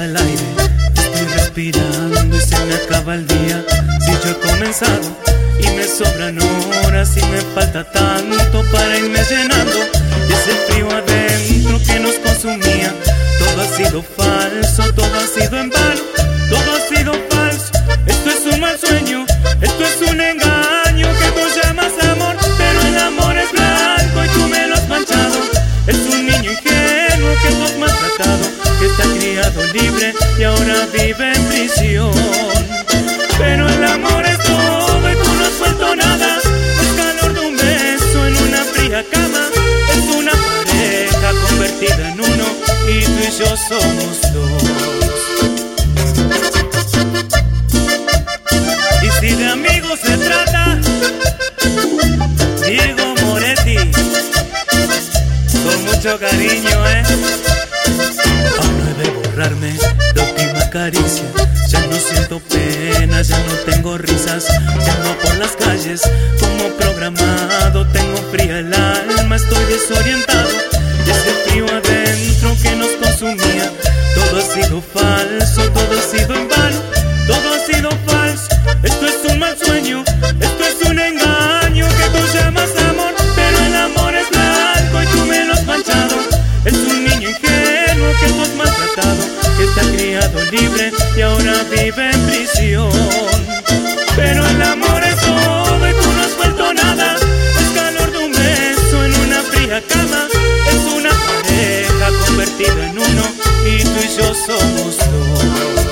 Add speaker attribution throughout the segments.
Speaker 1: falta el aire, estoy respirando y se me acaba el día. Si yo he comenzado y me sobran horas y me falta tanto para irme llenando. Y ese frío adentro que nos consumía, todo ha sido falso, todo ha sido en vano, todo ha sido falso. Esto es un mal sueño, esto es un engaño que tú llamas amor, pero el amor es blanco y tú me lo has manchado. Es un niño ingenuo que tú has maltratado, que está criado libre y ahora vive en prisión. Pero el amor es todo y tú no has vuelto nada. El calor de un beso en una fría cama, es una pareja convertida en uno y tú y yo somos dos. Y si de amigos se trata, Diego Moretti, con mucho cariño, aún no he de borrarme la última caricia. Ya no siento pena, ya no tengo risas, ya no por las calles como programado. Tengo fría el alma, estoy desorientado. Y ese frío adentro que nos consumía, todo ha sido falso, todo ha sido en vano, todo ha sido falso. Esto es un mal sueño, esto es un engaño que tú llamas amor, pero el amor es blanco y tú me lo has manchado. Es un niño ingenuo que tú has maltratado, que está criado libre y ahora vive en prisión. Pero el amor es todo y tú no has vuelto nada. Es calor de un beso en una fría cama, es una pareja convertida en uno y tú y yo somos dos.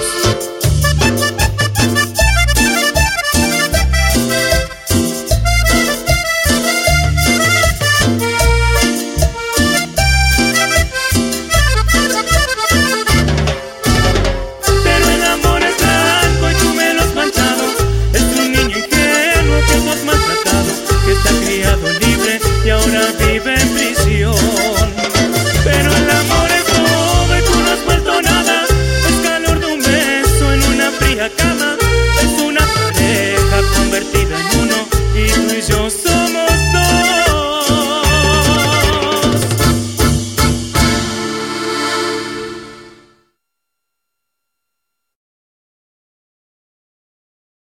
Speaker 1: Y ahora vive